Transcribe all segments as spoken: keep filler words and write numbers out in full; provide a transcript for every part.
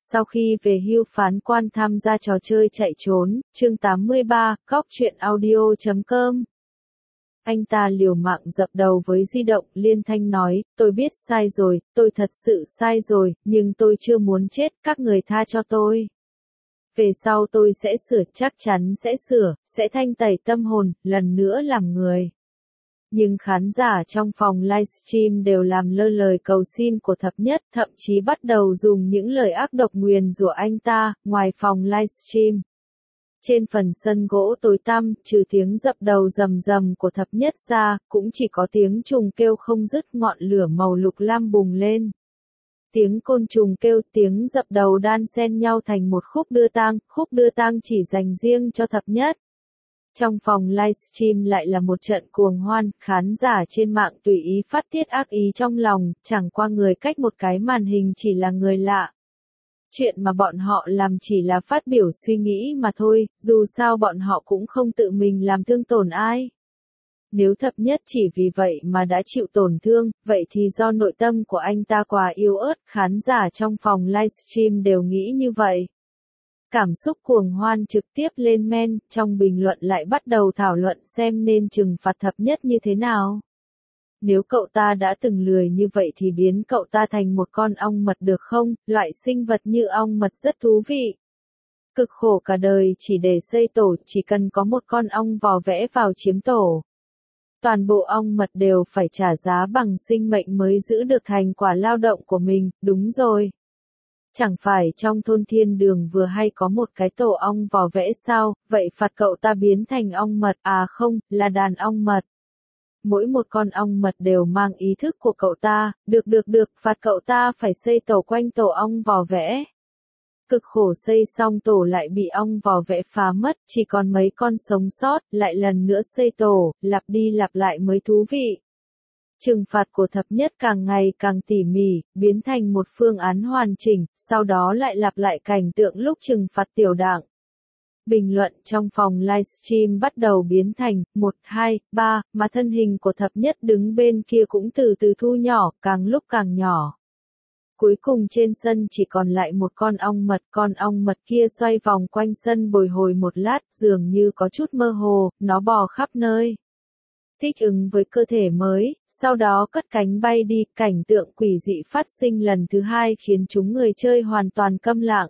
Sau khi về hưu phán quan tham gia trò chơi chạy trốn, chương tám mươi ba, góc truyện audio chấm com. Anh ta liều mạng dập đầu với di động, liên thanh nói, tôi biết sai rồi, tôi thật sự sai rồi, nhưng tôi chưa muốn chết, các người tha cho tôi. Về sau tôi sẽ sửa, chắc chắn sẽ sửa, sẽ thanh tẩy tâm hồn, lần nữa làm người. Nhưng khán giả trong phòng livestream đều làm lơ lời cầu xin của Thập Nhất, thậm chí bắt đầu dùng những lời ác độc nguyền rủa anh ta, ngoài phòng livestream. Trên phần sân gỗ tối tăm, trừ tiếng dập đầu rầm rầm của Thập Nhất ra, cũng chỉ có tiếng trùng kêu không dứt, ngọn lửa màu lục lam bùng lên. Tiếng côn trùng kêu, tiếng dập đầu đan xen nhau thành một khúc đưa tang, khúc đưa tang chỉ dành riêng cho Thập Nhất. Trong phòng livestream lại là một trận cuồng hoan, khán giả trên mạng tùy ý phát tiết ác ý trong lòng, chẳng qua người cách một cái màn hình chỉ là người lạ. Chuyện mà bọn họ làm chỉ là phát biểu suy nghĩ mà thôi, dù sao bọn họ cũng không tự mình làm thương tổn ai. Nếu Thập Nhất chỉ vì vậy mà đã chịu tổn thương, vậy thì do nội tâm của anh ta quá yếu ớt, khán giả trong phòng livestream đều nghĩ như vậy. Cảm xúc cuồng hoan trực tiếp lên men, trong bình luận lại bắt đầu thảo luận xem nên trừng phạt Thập Nhất như thế nào. Nếu cậu ta đã từng lười như vậy thì biến cậu ta thành một con ong mật được không, loại sinh vật như ong mật rất thú vị. Cực khổ cả đời chỉ để xây tổ, chỉ cần có một con ong vò vẽ vào chiếm tổ. Toàn bộ ong mật đều phải trả giá bằng sinh mệnh mới giữ được thành quả lao động của mình, đúng rồi. Chẳng phải trong thôn Thiên Đường vừa hay có một cái tổ ong vò vẽ sao, vậy phạt cậu ta biến thành ong mật, à không, là đàn ong mật. Mỗi một con ong mật đều mang ý thức của cậu ta, được được được, phạt cậu ta phải xây tổ quanh tổ ong vò vẽ. Cực khổ xây xong tổ lại bị ong vò vẽ phá mất, chỉ còn mấy con sống sót, lại lần nữa xây tổ, lặp đi lặp lại mới thú vị. Trừng phạt của Thập Nhất càng ngày càng tỉ mỉ, biến thành một phương án hoàn chỉnh, sau đó lại lặp lại cảnh tượng lúc trừng phạt tiểu đảng. Bình luận trong phòng livestream bắt đầu biến thành một, hai, ba, mà thân hình của Thập Nhất đứng bên kia cũng từ từ thu nhỏ, càng lúc càng nhỏ. Cuối cùng trên sân chỉ còn lại một con ong mật, con ong mật kia xoay vòng quanh sân bồi hồi một lát, dường như có chút mơ hồ, nó bò khắp nơi. Thích ứng với cơ thể mới, sau đó cất cánh bay đi, cảnh tượng quỷ dị phát sinh lần thứ hai khiến chúng người chơi hoàn toàn câm lặng.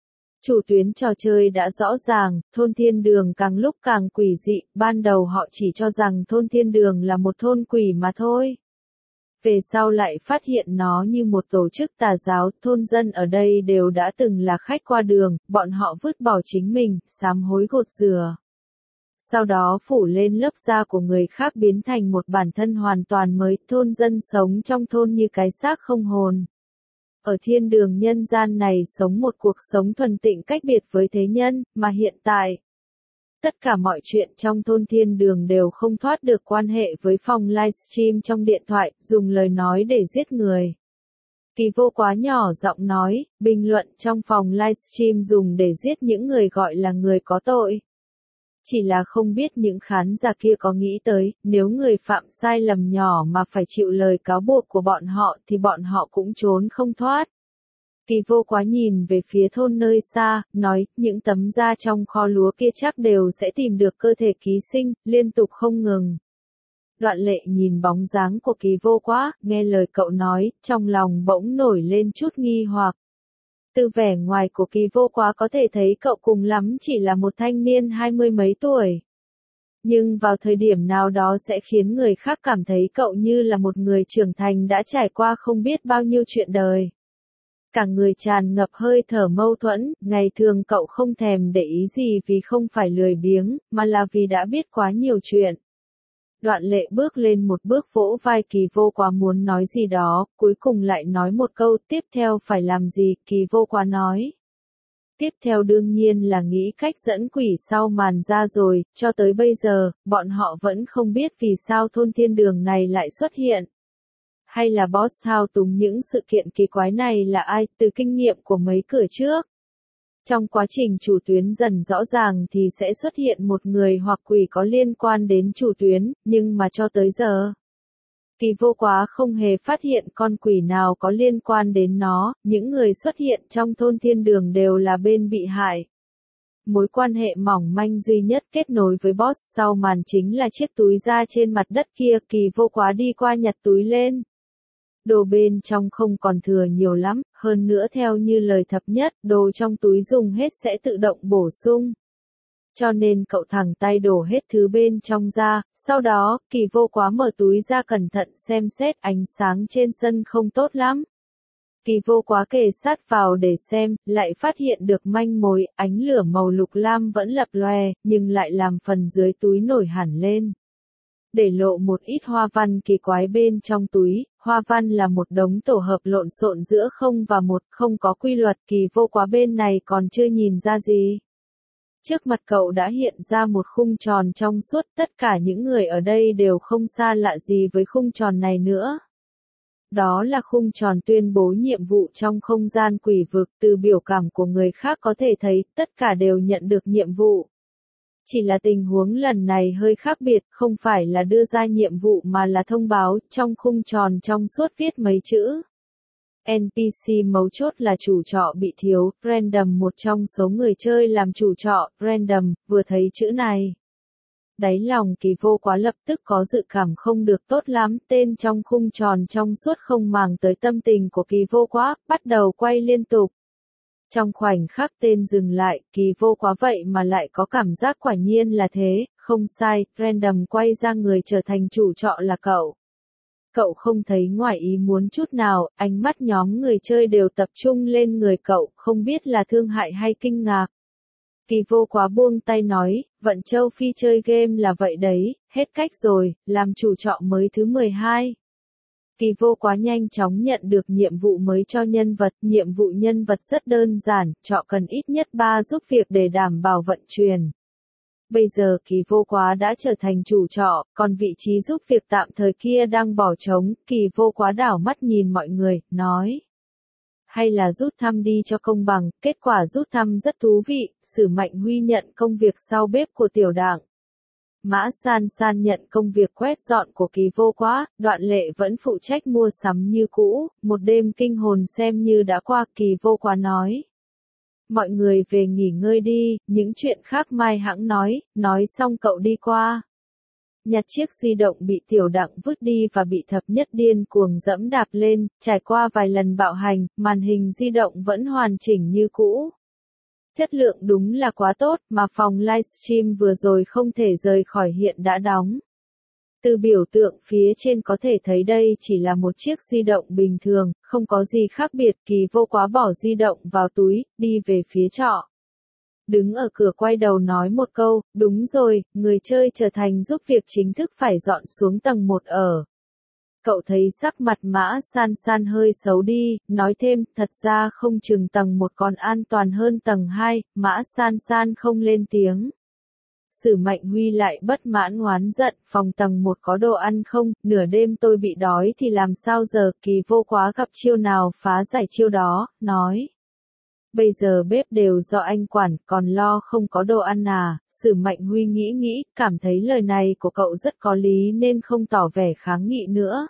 Chủ tuyến trò chơi đã rõ ràng, thôn Thiên Đường càng lúc càng quỷ dị, ban đầu họ chỉ cho rằng thôn Thiên Đường là một thôn quỷ mà thôi. Về sau lại phát hiện nó như một tổ chức tà giáo, thôn dân ở đây đều đã từng là khách qua đường, bọn họ vứt bỏ chính mình, sám hối gột rửa. Sau đó phủ lên lớp da của người khác biến thành một bản thân hoàn toàn mới, thôn dân sống trong thôn như cái xác không hồn. Ở thiên đường nhân gian này sống một cuộc sống thuần tịnh cách biệt với thế nhân, mà hiện tại, tất cả mọi chuyện trong thôn thiên đường đều không thoát được quan hệ với phòng livestream trong điện thoại, dùng lời nói để giết người. Kỳ Vô Quá nhỏ giọng nói, bình luận trong phòng livestream dùng để giết những người gọi là người có tội. Chỉ là không biết những khán giả kia có nghĩ tới, nếu người phạm sai lầm nhỏ mà phải chịu lời cáo buộc của bọn họ thì bọn họ cũng trốn không thoát. Kỳ Vô Quá nhìn về phía thôn nơi xa, nói, những tấm da trong kho lúa kia chắc đều sẽ tìm được cơ thể ký sinh, liên tục không ngừng. Đoạn Lệ nhìn bóng dáng của Kỳ Vô Quá, nghe lời cậu nói, trong lòng bỗng nổi lên chút nghi hoặc. Từ vẻ ngoài của Kỳ Vô Quá có thể thấy cậu cùng lắm chỉ là một thanh niên hai mươi mấy tuổi. Nhưng vào thời điểm nào đó sẽ khiến người khác cảm thấy cậu như là một người trưởng thành đã trải qua không biết bao nhiêu chuyện đời. Cả người tràn ngập hơi thở mâu thuẫn, ngày thường cậu không thèm để ý gì vì không phải lười biếng, mà là vì đã biết quá nhiều chuyện. Đoạn Lệ bước lên một bước vỗ vai Kỳ Vô Quá muốn nói gì đó, cuối cùng lại nói một câu, tiếp theo phải làm gì, Kỳ Vô Quá nói. Tiếp theo đương nhiên là nghĩ cách dẫn quỷ sau màn ra rồi, cho tới bây giờ, bọn họ vẫn không biết vì sao thôn Thiên Đường này lại xuất hiện. Hay là boss thao túng những sự kiện kỳ quái này là ai, từ kinh nghiệm của mấy cửa trước. Trong quá trình chủ tuyến dần rõ ràng thì sẽ xuất hiện một người hoặc quỷ có liên quan đến chủ tuyến, nhưng mà cho tới giờ, Kỳ Vô Quá không hề phát hiện con quỷ nào có liên quan đến nó, những người xuất hiện trong thôn thiên đường đều là bên bị hại. Mối quan hệ mỏng manh duy nhất kết nối với boss sau màn chính là chiếc túi da trên mặt đất kia. Kỳ Vô Quá đi qua nhặt túi lên. Đồ bên trong không còn thừa nhiều lắm, hơn nữa theo như lời thập nhất, đồ trong túi dùng hết sẽ tự động bổ sung. Cho nên cậu thẳng tay đổ hết thứ bên trong ra, sau đó, Kỳ Vô Quá mở túi ra cẩn thận xem xét, ánh sáng trên sân không tốt lắm. Kỳ Vô Quá kề sát vào để xem, lại phát hiện được manh mối, ánh lửa màu lục lam vẫn lập lòe, nhưng lại làm phần dưới túi nổi hẳn lên. Để lộ một ít hoa văn kỳ quái bên trong túi, hoa văn là một đống tổ hợp lộn xộn giữa không và một, không có quy luật. Kỳ Vô Quá bên này còn chưa nhìn ra gì. Trước mặt cậu đã hiện ra một khung tròn trong suốt, tất cả những người ở đây đều không xa lạ gì với khung tròn này nữa. Đó là khung tròn tuyên bố nhiệm vụ trong không gian quỷ vực, từ biểu cảm của người khác có thể thấy, tất cả đều nhận được nhiệm vụ. Chỉ là tình huống lần này hơi khác biệt, không phải là đưa ra nhiệm vụ mà là thông báo, trong khung tròn trong suốt viết mấy chữ. en pê xê mấu chốt là chủ trọ bị thiếu, random một trong số người chơi làm chủ trọ, random, vừa thấy chữ này. Đáy lòng Kỳ Vô Quá lập tức có dự cảm không được tốt lắm, tên trong khung tròn trong suốt không màng tới tâm tình của Kỳ Vô Quá, bắt đầu quay liên tục. Trong khoảnh khắc tên dừng lại, Kỳ Vô Quá vậy mà lại có cảm giác quả nhiên là thế, không sai, random quay ra người trở thành chủ trọ là cậu. Cậu không thấy ngoài ý muốn chút nào, ánh mắt nhóm người chơi đều tập trung lên người cậu, không biết là thương hại hay kinh ngạc. Kỳ Vô Quá buông tay nói, Vận Châu Phi chơi game là vậy đấy, hết cách rồi, làm chủ trọ mới thứ mười hai. Kỳ Vô Quá nhanh chóng nhận được nhiệm vụ mới cho nhân vật, nhiệm vụ nhân vật rất đơn giản, trọ cần ít nhất ba giúp việc để đảm bảo vận chuyển. Bây giờ Kỳ Vô Quá đã trở thành chủ trọ, còn vị trí giúp việc tạm thời kia đang bỏ trống. Kỳ Vô Quá đảo mắt nhìn mọi người, nói. Hay là rút thăm đi cho công bằng, kết quả rút thăm rất thú vị, Sử Mạnh Huy nhận công việc sau bếp của tiểu đảng. Mã San San nhận công việc quét dọn của Kỳ Vô Quá, Đoạn Lệ vẫn phụ trách mua sắm như cũ, một đêm kinh hồn xem như đã qua. Kỳ Vô Quá nói. Mọi người về nghỉ ngơi đi, những chuyện khác mai hãng nói, nói xong cậu đi qua. Nhặt chiếc di động bị tiểu đặng vứt đi và bị thập nhất điên cuồng dẫm đạp lên, trải qua vài lần bạo hành, màn hình di động vẫn hoàn chỉnh như cũ. Chất lượng đúng là quá tốt, mà phòng livestream vừa rồi không thể rời khỏi hiện đã đóng. Từ biểu tượng phía trên có thể thấy đây chỉ là một chiếc di động bình thường, không có gì khác biệt. Kỳ Vô Quá bỏ di động vào túi, đi về phía trọ. Đứng ở cửa quay đầu nói một câu, đúng rồi, người chơi trở thành giúp việc chính thức phải dọn xuống tầng một ở. Cậu thấy sắc mặt Mã San San hơi xấu đi, nói thêm, thật ra không chừng tầng một còn an toàn hơn tầng hai, Mã San San không lên tiếng. Sử Mạnh Huy lại bất mãn oán giận, phòng tầng một có đồ ăn không, nửa đêm tôi bị đói thì làm sao giờ. Kỳ Vô Quá gặp chiêu nào phá giải chiêu đó, nói. Bây giờ bếp đều do anh quản, còn lo không có đồ ăn à. Sử Mạnh Huy nghĩ nghĩ, cảm thấy lời này của cậu rất có lý nên không tỏ vẻ kháng nghị nữa.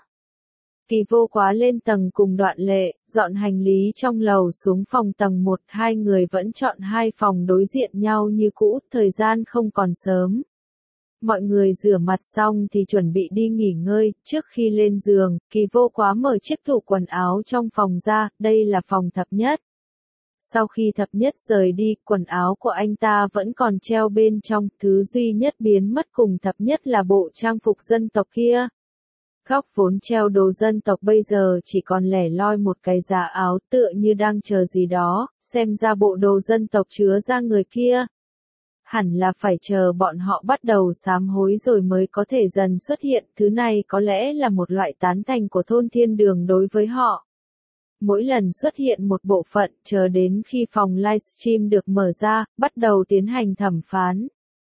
Kỳ Vô Quá lên tầng cùng Đoạn Lệ, dọn hành lý trong lầu xuống phòng tầng một, hai người vẫn chọn hai phòng đối diện nhau như cũ, thời gian không còn sớm. Mọi người rửa mặt xong thì chuẩn bị đi nghỉ ngơi, trước khi lên giường, Kỳ Vô Quá mở chiếc tủ quần áo trong phòng ra, đây là phòng thập nhất. Sau khi thập nhất rời đi, quần áo của anh ta vẫn còn treo bên trong, thứ duy nhất biến mất cùng thập nhất là bộ trang phục dân tộc kia. Góc vốn treo đồ dân tộc bây giờ chỉ còn lẻ loi một cái giá áo tựa như đang chờ gì đó, xem ra bộ đồ dân tộc chứa ra người kia. Hẳn là phải chờ bọn họ bắt đầu sám hối rồi mới có thể dần xuất hiện, thứ này có lẽ là một loại tán thành của thôn thiên đường đối với họ. Mỗi lần xuất hiện một bộ phận, chờ đến khi phòng livestream được mở ra, bắt đầu tiến hành thẩm phán.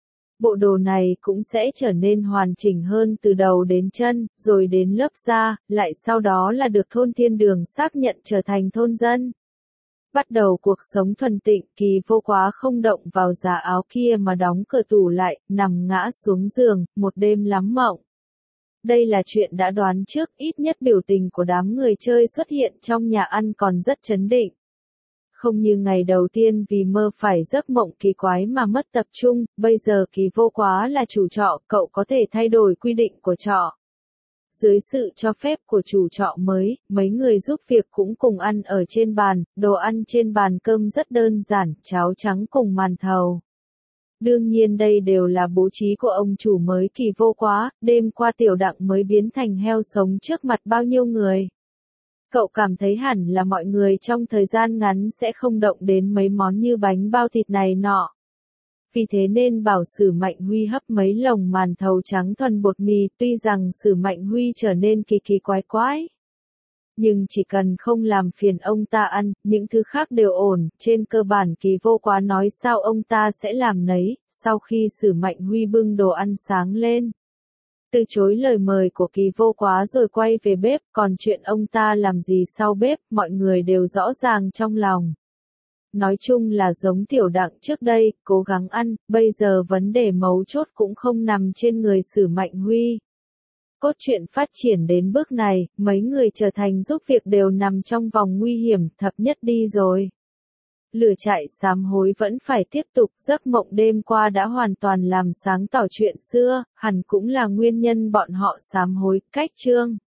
Bộ đồ này cũng sẽ trở nên hoàn chỉnh hơn từ đầu đến chân, rồi đến lớp da, lại sau đó là được thôn thiên đường xác nhận trở thành thôn dân. Bắt đầu cuộc sống thuần tịnh, Kỳ Vô Quá không động vào giá áo kia mà đóng cửa tủ lại, nằm ngã xuống giường, một đêm lắm mộng. Đây là chuyện đã đoán trước, ít nhất biểu tình của đám người chơi xuất hiện trong nhà ăn còn rất trấn định. Không như ngày đầu tiên vì mơ phải giấc mộng kỳ quái mà mất tập trung, bây giờ Kỳ Vô Quá là chủ trọ, cậu có thể thay đổi quy định của trọ. Dưới sự cho phép của chủ trọ mới, mấy người giúp việc cũng cùng ăn ở trên bàn, đồ ăn trên bàn cơm rất đơn giản, cháo trắng cùng màn thầu. Đương nhiên đây đều là bố trí của ông chủ mới Kỳ Vô Quá, đêm qua Tiểu Đặng mới biến thành heo sống trước mặt bao nhiêu người. Cậu cảm thấy hẳn là mọi người trong thời gian ngắn sẽ không động đến mấy món như bánh bao thịt này nọ. Vì thế nên bảo Sử Mạnh Huy hấp mấy lồng màn thầu trắng thuần bột mì, tuy rằng Sử Mạnh Huy trở nên kỳ kỳ quái quái. Nhưng chỉ cần không làm phiền ông ta ăn, những thứ khác đều ổn, trên cơ bản Kỳ Vô Quá nói sao ông ta sẽ làm nấy, sau khi Sử Mạnh Huy bưng đồ ăn sáng lên. Từ chối lời mời của Kỳ Vô Quá rồi quay về bếp, còn chuyện ông ta làm gì sau bếp, mọi người đều rõ ràng trong lòng. Nói chung là giống Tiểu Đặng trước đây, cố gắng ăn, bây giờ vấn đề mấu chốt cũng không nằm trên người Sử Mạnh Huy. Cốt truyện phát triển đến bước này, mấy người trở thành giúp việc đều nằm trong vòng nguy hiểm, thập nhất đi rồi. Lửa trại sám hối vẫn phải tiếp tục, giấc mộng đêm qua đã hoàn toàn làm sáng tỏ chuyện xưa, hẳn cũng là nguyên nhân bọn họ sám hối, cách chương.